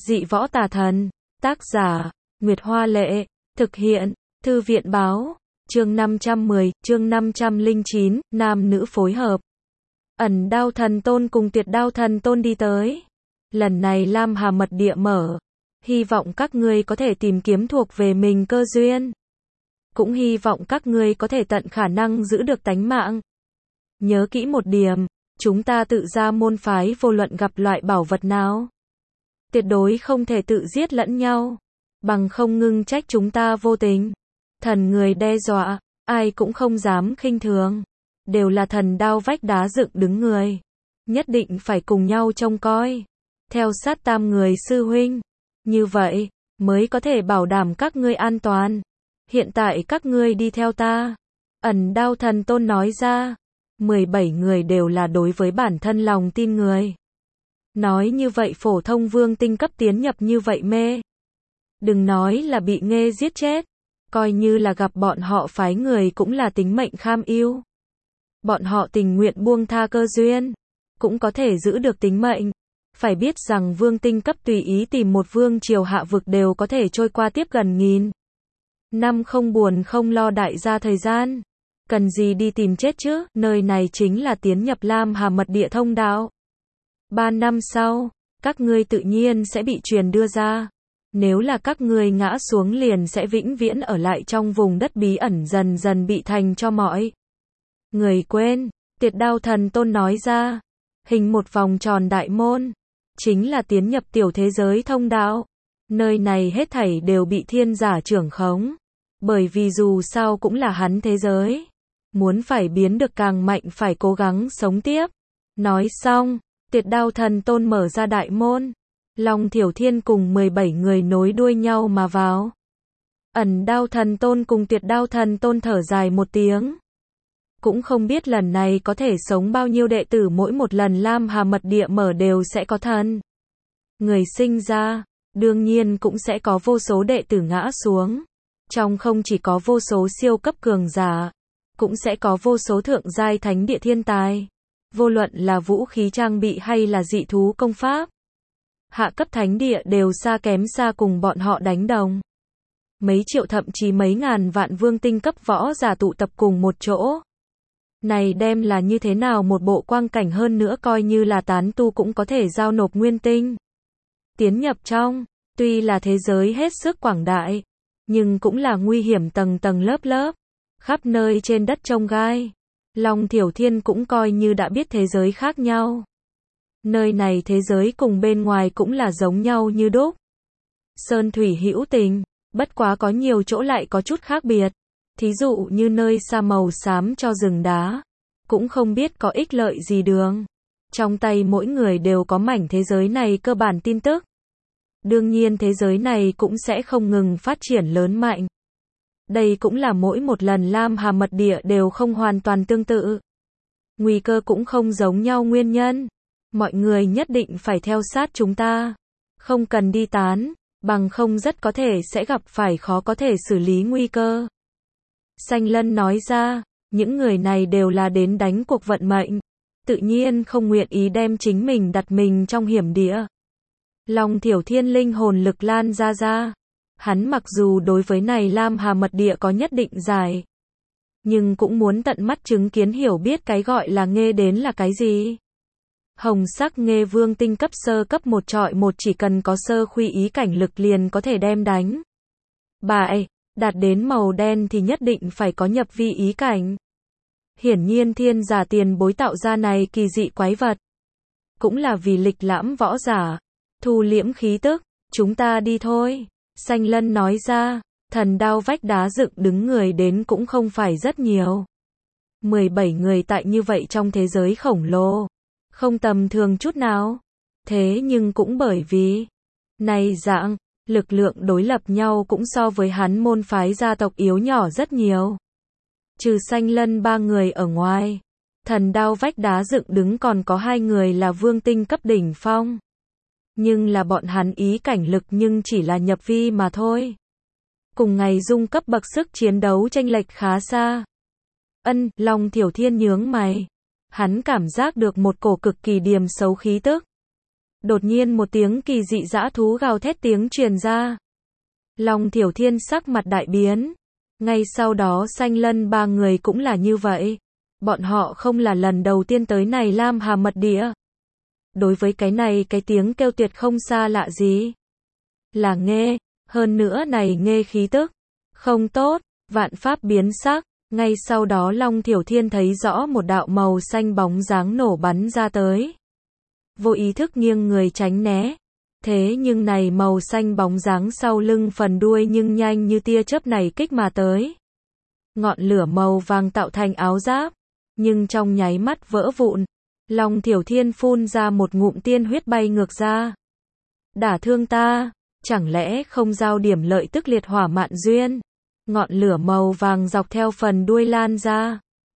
Dị võ tà thần. Tác giả, Nguyệt Hoa Lệ. Thực hiện, Thư viện Báo. Chương 510, chương 509, nam nữ phối hợp. Ẩn Đao Thần Tôn cùng Tuyệt Đao Thần Tôn đi tới. Lần này Lam Hà mật địa mở. Hy vọng các ngươi có thể tìm kiếm thuộc về mình cơ duyên. Cũng hy vọng các ngươi có thể tận khả năng giữ được tánh mạng. Nhớ kỹ một điểm, chúng ta tự ra môn phái vô luận gặp loại bảo vật nào. Tuyệt đối không thể tự giết lẫn nhau. Bằng không ngưng trách chúng ta vô tình. Thần người đe dọa, ai cũng không dám khinh thường. Đều là thần đao vách đá dựng đứng người. Nhất định phải cùng nhau trông coi. Theo sát tam người sư huynh. Như vậy, mới có thể bảo đảm các ngươi an toàn. Hiện tại các ngươi đi theo ta. Ẩn Đao Thần Tôn nói ra. 17 người đều là đối với bản thân lòng tin người. Nói như vậy phổ thông vương tinh cấp tiến nhập như vậy mê. Đừng nói là bị Nghê giết chết. Coi như là gặp bọn họ phái người cũng là tính mệnh kham ưu. Bọn họ tình nguyện buông tha cơ duyên. Cũng có thể giữ được tính mệnh. Phải biết rằng vương tinh cấp tùy ý tìm một vương triều hạ vực đều có thể trôi qua tiếp gần 1000 năm không buồn không lo đại gia thời gian. Cần gì đi tìm chết chứ, nơi này chính là tiến nhập Lam Hà mật địa thông đạo. 3 năm sau, các ngươi tự nhiên sẽ bị truyền đưa ra. Nếu là các ngươi ngã xuống liền sẽ vĩnh viễn ở lại trong vùng đất bí ẩn dần dần bị thành cho mọi người quên. Tuyệt Đao Thần Tôn nói ra. Hình một vòng tròn đại môn. Chính là tiến nhập tiểu thế giới thông đạo. Nơi này hết thảy đều bị thiên giả trưởng khống. Bởi vì dù sao cũng là hắn thế giới. Muốn phải biến được càng mạnh phải cố gắng sống tiếp. Nói xong, Tuyệt Đao Thần Tôn mở ra đại môn. Long Thiểu Thiên cùng 17 người nối đuôi nhau mà vào. Ẩn Đao Thần Tôn cùng Tuyệt Đao Thần Tôn thở dài một tiếng. Cũng không biết lần này có thể sống bao nhiêu đệ tử, mỗi một lần Lam Hà mật địa mở đều sẽ có thần người sinh ra. Đương nhiên cũng sẽ có vô số đệ tử ngã xuống. Trong không chỉ có vô số siêu cấp cường giả, cũng sẽ có vô số thượng giai thánh địa thiên tài. Vô luận là vũ khí trang bị hay là dị thú công pháp, hạ cấp thánh địa đều xa kém xa cùng bọn họ đánh đồng. Mấy triệu thậm chí mấy ngàn vạn vương tinh cấp võ giả tụ tập cùng một chỗ. Này đem là như thế nào một bộ quang cảnh, hơn nữa coi như là tán tu cũng có thể giao nộp nguyên tinh. Tiến nhập trong, tuy là thế giới hết sức quảng đại, nhưng cũng là nguy hiểm tầng tầng lớp lớp, khắp nơi trên đất trông gai. Long Thiểu Thiên cũng coi như đã biết thế giới khác nhau. Nơi này thế giới cùng bên ngoài cũng là giống nhau như đúc. Sơn thủy hữu tình, bất quá có nhiều chỗ lại có chút khác biệt. Thí dụ như nơi xa màu xám cho rừng đá, cũng không biết có ích lợi gì đường. Trong tay mỗi người đều có mảnh thế giới này cơ bản tin tức. Đương nhiên thế giới này cũng sẽ không ngừng phát triển lớn mạnh. Đây cũng là mỗi một lần Lam Hà mật địa đều không hoàn toàn tương tự. Nguy cơ cũng không giống nhau nguyên nhân. Mọi người nhất định phải theo sát chúng ta. Không cần đi tán, bằng không rất có thể sẽ gặp phải khó có thể xử lý nguy cơ. Sanh Lân nói ra, những người này đều là đến đánh cuộc vận mệnh. Tự nhiên không nguyện ý đem chính mình đặt mình trong hiểm địa. Long Thiểu Thiên linh hồn lực lan ra. Hắn mặc dù đối với này Lam Hà mật địa có nhất định giải, nhưng cũng muốn tận mắt chứng kiến hiểu biết cái gọi là Nghê đến là cái gì. Hồng sắc Nghê vương tinh cấp sơ cấp một trọi một, chỉ cần có sơ khuy ý cảnh lực liền có thể đem đánh bại. Đạt đến màu đen thì nhất định phải có nhập vi ý cảnh. Hiển nhiên thiên giả tiền bối tạo ra này kỳ dị quái vật, cũng là vì lịch lãm võ giả, thu liễm khí tức. Chúng ta đi thôi. Sanh Lân nói ra. Thần đao vách đá dựng đứng người đến cũng không phải rất nhiều. 17 người tại như vậy trong thế giới khổng lồ, không tầm thường chút nào. Thế nhưng cũng bởi vì này dạng, lực lượng đối lập nhau cũng so với hắn môn phái gia tộc yếu nhỏ rất nhiều. Trừ Sanh Lân 3 người ở ngoài, thần đao vách đá dựng đứng còn có 2 người là vương tinh cấp đỉnh phong. Nhưng là bọn hắn ý cảnh lực nhưng chỉ là nhập vi mà thôi. Cùng ngày dung cấp bậc sức chiến đấu chênh lệch khá xa. Long Thiểu Thiên nhướng mày. Hắn cảm giác được một cổ cực kỳ điềm xấu khí tức. Đột nhiên một tiếng kỳ dị dã thú gào thét tiếng truyền ra. Long Thiểu Thiên sắc mặt đại biến. Ngay sau đó Xanh Lân ba người cũng là như vậy. Bọn họ không là lần đầu tiên tới này Lam Hà mật địa. Đối với cái này cái tiếng kêu tuyệt không xa lạ gì. Là nghê, hơn nữa này nghê khí tức. Không tốt, vạn pháp biến sắc. Ngay sau đó Long Thiểu Thiên thấy rõ một đạo màu xanh bóng dáng nổ bắn ra tới. Vô ý thức nghiêng người tránh né. Thế nhưng này màu xanh bóng dáng sau lưng phần đuôi nhưng nhanh như tia chớp này kích mà tới. Ngọn lửa màu vàng tạo thành áo giáp, nhưng trong nháy mắt vỡ vụn. Long Thiểu Thiên phun ra một ngụm tiên huyết bay ngược ra. Đả thương ta, chẳng lẽ không giao điểm lợi tức liệt hỏa mạn duyên? Ngọn lửa màu vàng dọc theo phần đuôi lan ra.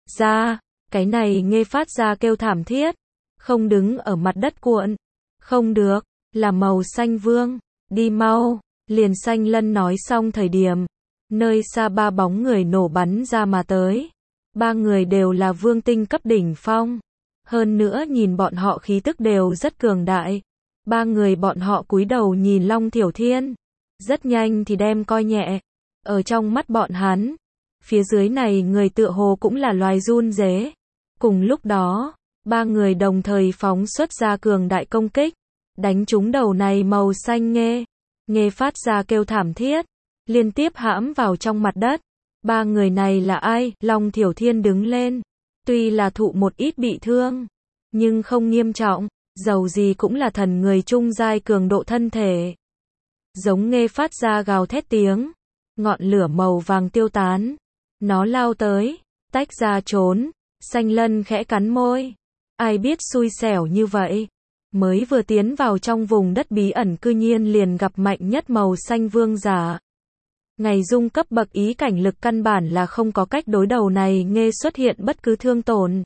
Cái này nghê phát ra kêu thảm thiết. Không đứng ở mặt đất cuộn. Không được, là màu xanh vương. Đi mau, liền Xanh Lân nói xong thời điểm. Nơi xa ba bóng người nổ bắn ra mà tới. Ba người đều là vương tinh cấp đỉnh phong. Hơn nữa nhìn bọn họ khí tức đều rất cường đại. Ba người bọn họ cúi đầu nhìn Long Thiểu Thiên. Rất nhanh thì đem coi nhẹ. Ở trong mắt bọn hắn, phía dưới này người tựa hồ cũng là loài run rế. Cùng lúc đó, ba người đồng thời phóng xuất ra cường đại công kích, đánh trúng đầu này màu xanh nghê. Nghê phát ra kêu thảm thiết, liên tiếp hãm vào trong mặt đất. Ba người này là ai? Long Thiểu Thiên đứng lên, tuy là thụ một ít bị thương, nhưng không nghiêm trọng, dầu gì cũng là thần người trung giai cường độ thân thể. Giống nghê phát ra gào thét tiếng. Ngọn lửa màu vàng tiêu tán. Nó lao tới, tách ra trốn. Xanh Lân khẽ cắn môi. Ai biết xui xẻo như vậy. Mới vừa tiến vào trong vùng đất bí ẩn cư nhiên liền gặp mạnh nhất màu xanh vương giả. Ngày dung cấp bậc ý cảnh lực căn bản là không có cách đối đầu này nghê xuất hiện bất cứ thương tổn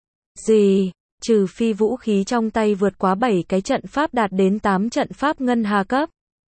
gì. Trừ phi vũ khí trong tay vượt quá 7 cái trận pháp đạt đến 8 trận pháp ngân hà cấp.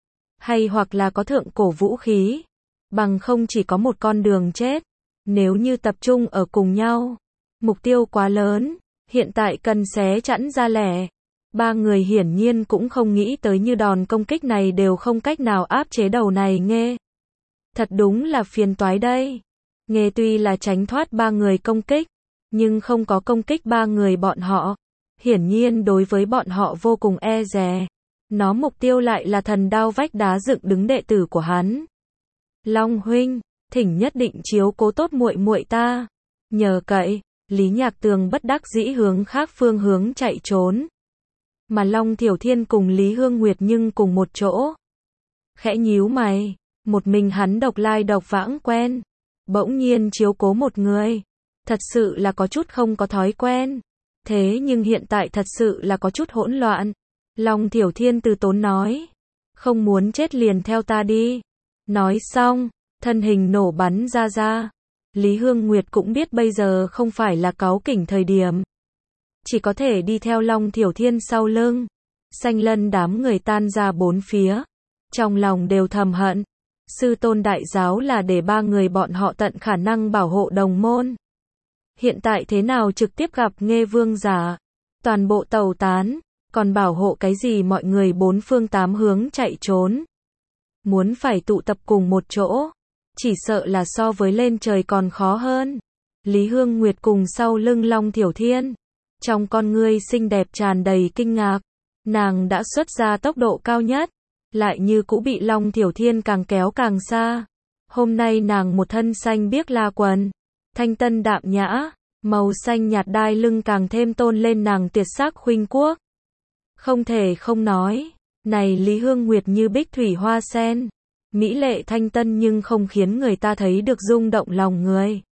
Hay hoặc là có thượng cổ vũ khí. Bằng không chỉ có một con đường chết. Nếu như tập trung ở cùng nhau, mục tiêu quá lớn, hiện tại cần xé chẵn ra lẻ. Ba người hiển nhiên cũng không nghĩ tới như đòn công kích này đều không cách nào áp chế đầu này nghê. Thật đúng là phiền toái đây. Nghê tuy là tránh thoát ba người công kích, nhưng không có công kích ba người bọn họ. Hiển nhiên đối với bọn họ vô cùng e dè. Nó mục tiêu lại là thần đao vách đá dựng đứng đệ tử của hắn. Long huynh, thỉnh nhất định chiếu cố tốt muội muội ta. Nhờ cậy, Lý Nhạc Tường bất đắc dĩ hướng khác phương hướng chạy trốn. Mà Long Thiểu Thiên cùng Lý Hương Nguyệt nhưng cùng một chỗ. Khẽ nhíu mày, một mình hắn độc lai độc vãng quen. Bỗng nhiên chiếu cố một người. Thật sự là có chút không có thói quen. Thế nhưng hiện tại thật sự là có chút hỗn loạn. Long Thiểu Thiên từ tốn nói. Không muốn chết liền theo ta đi. Nói xong, thân hình nổ bắn ra. Lý Hương Nguyệt cũng biết bây giờ không phải là cáu kỉnh thời điểm. Chỉ có thể đi theo Long Thiểu Thiên sau lưng. Xanh Lân đám người tan ra bốn phía. Trong lòng đều thầm hận. Sư tôn đại giáo là để ba người bọn họ tận khả năng bảo hộ đồng môn. Hiện tại thế nào trực tiếp gặp nghê vương giả. Toàn bộ tẩu tán. Còn bảo hộ cái gì mọi người bốn phương tám hướng chạy trốn. Muốn phải tụ tập cùng một chỗ. Chỉ sợ là so với lên trời còn khó hơn. Lý Hương Nguyệt cùng sau lưng Long Thiểu Thiên. Trong con ngươi xinh đẹp tràn đầy kinh ngạc. Nàng đã xuất ra tốc độ cao nhất. Lại như cũ bị Long Thiểu Thiên càng kéo càng xa. Hôm nay nàng một thân xanh biếc la quần. Thanh tân đạm nhã. Màu xanh nhạt đai lưng càng thêm tôn lên nàng tuyệt sắc khuynh quốc. Không thể không nói. Này Lý Hương Nguyệt như bích thủy hoa sen. Mỹ lệ thanh tân nhưng không khiến người ta thấy được rung động lòng người.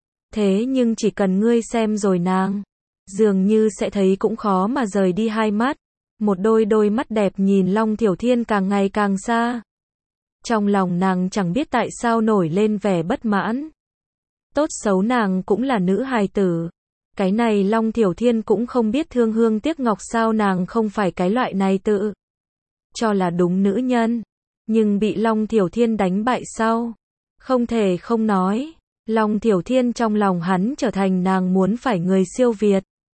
Thế nhưng chỉ cần ngươi xem rồi nàng. Dường như sẽ thấy cũng khó mà rời đi hai mắt. Một đôi mắt đẹp nhìn Long Thiểu Thiên càng ngày càng xa. Trong lòng nàng chẳng biết tại sao nổi lên vẻ bất mãn. Tốt xấu nàng cũng là nữ hài tử. Cái này Long Thiểu Thiên cũng không biết thương hương tiếc ngọc sao nàng không phải cái loại này tự cho là đúng nữ nhân. Nhưng bị Long Thiểu Thiên đánh bại sau. Không thể không nói. Long Thiểu Thiên trong lòng hắn trở thành nàng muốn phải người siêu việt.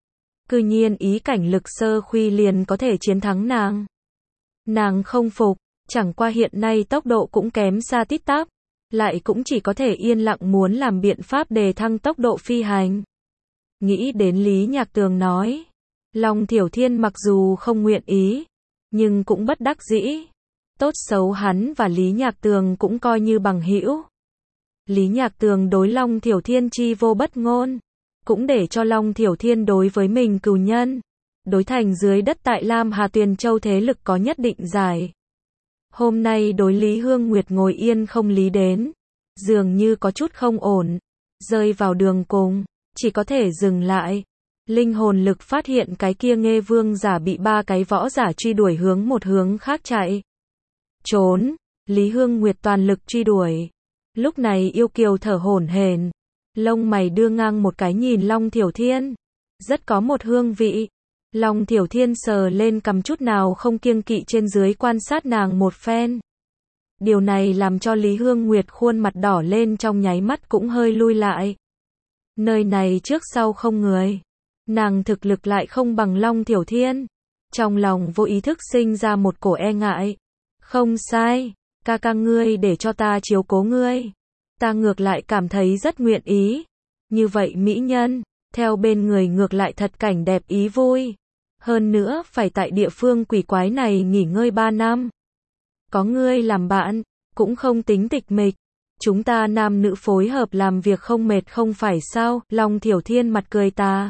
Cư nhiên ý cảnh Lực Sơ Khuy liền có thể chiến thắng nàng. Nàng không phục, chẳng qua hiện nay tốc độ cũng kém xa tít tắp, lại cũng chỉ có thể yên lặng muốn làm biện pháp đề thăng tốc độ phi hành. Nghĩ đến Lý Nhạc Tường nói, Long Thiểu Thiên mặc dù không nguyện ý, nhưng cũng bất đắc dĩ. Tốt xấu hắn và Lý Nhạc Tường cũng coi như bằng hữu. Lý Nhạc Tường đối Long Thiểu Thiên chi vô bất ngôn, cũng để cho Long Thiểu Thiên đối với mình cừu nhân. Đối thành dưới đất tại Lam Hà Tuyền Châu thế lực có nhất định giải. Hôm nay đối Lý Hương Nguyệt ngồi yên không lý đến, dường như có chút không ổn, rơi vào đường cùng, chỉ có thể dừng lại. Linh hồn lực phát hiện cái kia Nghê Vương giả bị 3 cái võ giả truy đuổi hướng một hướng khác chạy. Trốn, Lý Hương Nguyệt toàn lực truy đuổi. Lúc này yêu kiều thở hổn hển, lông mày đưa ngang một cái nhìn Long Thiểu Thiên, rất có một hương vị. Long Thiểu Thiên sờ lên cằm chút nào không kiêng kỵ trên dưới quan sát nàng một phen. Điều này làm cho Lý Hương Nguyệt khuôn mặt đỏ lên trong nháy mắt cũng hơi lui lại. Nơi này trước sau không người. Nàng thực lực lại không bằng Long Thiểu Thiên. Trong lòng vô ý thức sinh ra một cổ e ngại. Không sai, ca ca ngươi để cho ta chiếu cố ngươi. Ta ngược lại cảm thấy rất nguyện ý. Như vậy mỹ nhân, theo bên người ngược lại thật cảnh đẹp ý vui. Hơn nữa phải tại địa phương quỷ quái này nghỉ ngơi 3 năm. Có ngươi làm bạn, cũng không tính tịch mịch. Chúng ta nam nữ phối hợp làm việc không mệt không phải sao? Long Thiểu Thiên mặt cười ta.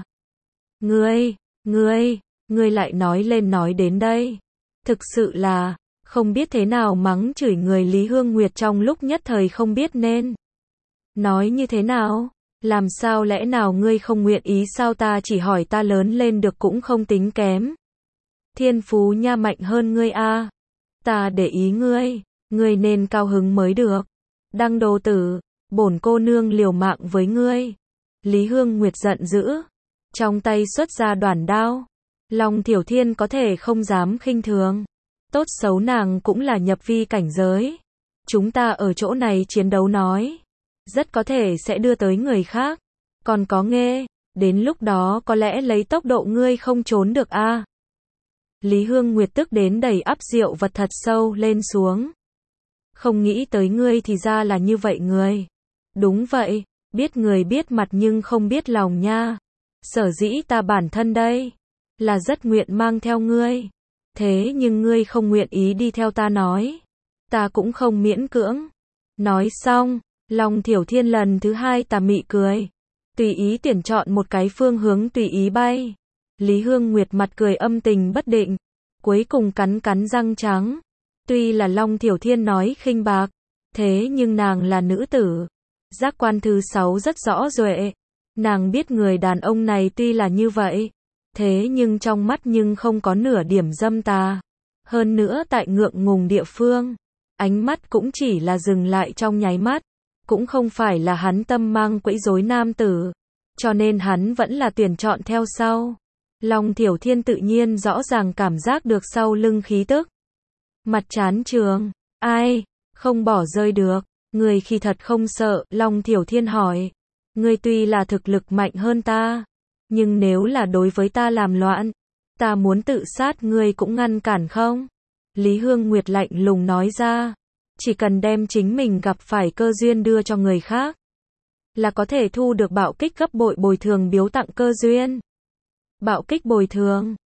Ngươi lại nói lên nói đến đây. Thực sự là, không biết thế nào mắng chửi người Lý Hương Nguyệt trong lúc nhất thời không biết nên nói như thế nào. Làm sao lẽ nào ngươi không nguyện ý sao? Ta chỉ hỏi ta lớn lên được cũng không tính kém. Thiên phú nha mạnh hơn ngươi a. Ta để ý ngươi nên cao hứng mới được. Đăng đồ tử, bổn cô nương liều mạng với ngươi. Lý Hương Nguyệt giận dữ, trong tay xuất ra đoản đao. Long Thiểu Thiên có thể không dám khinh thường. Tốt xấu nàng cũng là nhập vi cảnh giới. Chúng ta ở chỗ này chiến đấu nói, rất có thể sẽ đưa tới người khác. Còn có Nghê, đến lúc đó có lẽ lấy tốc độ ngươi không trốn được a. Lý Hương Nguyệt tức đến đẩy ắp rượu vật thật sâu lên xuống. Không nghĩ tới ngươi thì ra là như vậy người. Đúng vậy, biết người biết mặt nhưng không biết lòng nha. Sở dĩ ta bản thân đây, là rất nguyện mang theo ngươi. Thế nhưng ngươi không nguyện ý đi theo ta nói. Ta cũng không miễn cưỡng. Nói xong, Long Thiểu Thiên lần thứ 2 tà mị cười. Tùy ý tuyển chọn một cái phương hướng tùy ý bay. Lý Hương Nguyệt mặt cười âm tình bất định. Cuối cùng cắn cắn răng trắng. Tuy là Long Thiểu Thiên nói khinh bạc, thế nhưng nàng là nữ tử. Giác quan thứ 6 rất rõ duệ. Nàng biết người đàn ông này tuy là như vậy, thế nhưng trong mắt nhưng không có nửa điểm dâm tà. Hơn nữa tại ngượng ngùng địa phương, ánh mắt cũng chỉ là dừng lại trong nháy mắt. Cũng không phải là hắn tâm mang quấy rối nam tử, cho nên hắn vẫn là tuyển chọn theo sau. Long Thiểu Thiên tự nhiên rõ ràng cảm giác được sau lưng khí tức. Mặt chán trường, ai, không bỏ rơi được, người khi thật không sợ, Long Thiểu Thiên hỏi. Ngươi tuy là thực lực mạnh hơn ta, nhưng nếu là đối với ta làm loạn, ta muốn tự sát ngươi cũng ngăn cản không? Lý Hương Nguyệt lạnh lùng nói ra. Chỉ cần đem chính mình gặp phải cơ duyên đưa cho người khác, là có thể thu được bạo kích gấp bội bồi thường biếu tặng cơ duyên. Bạo kích bồi thường,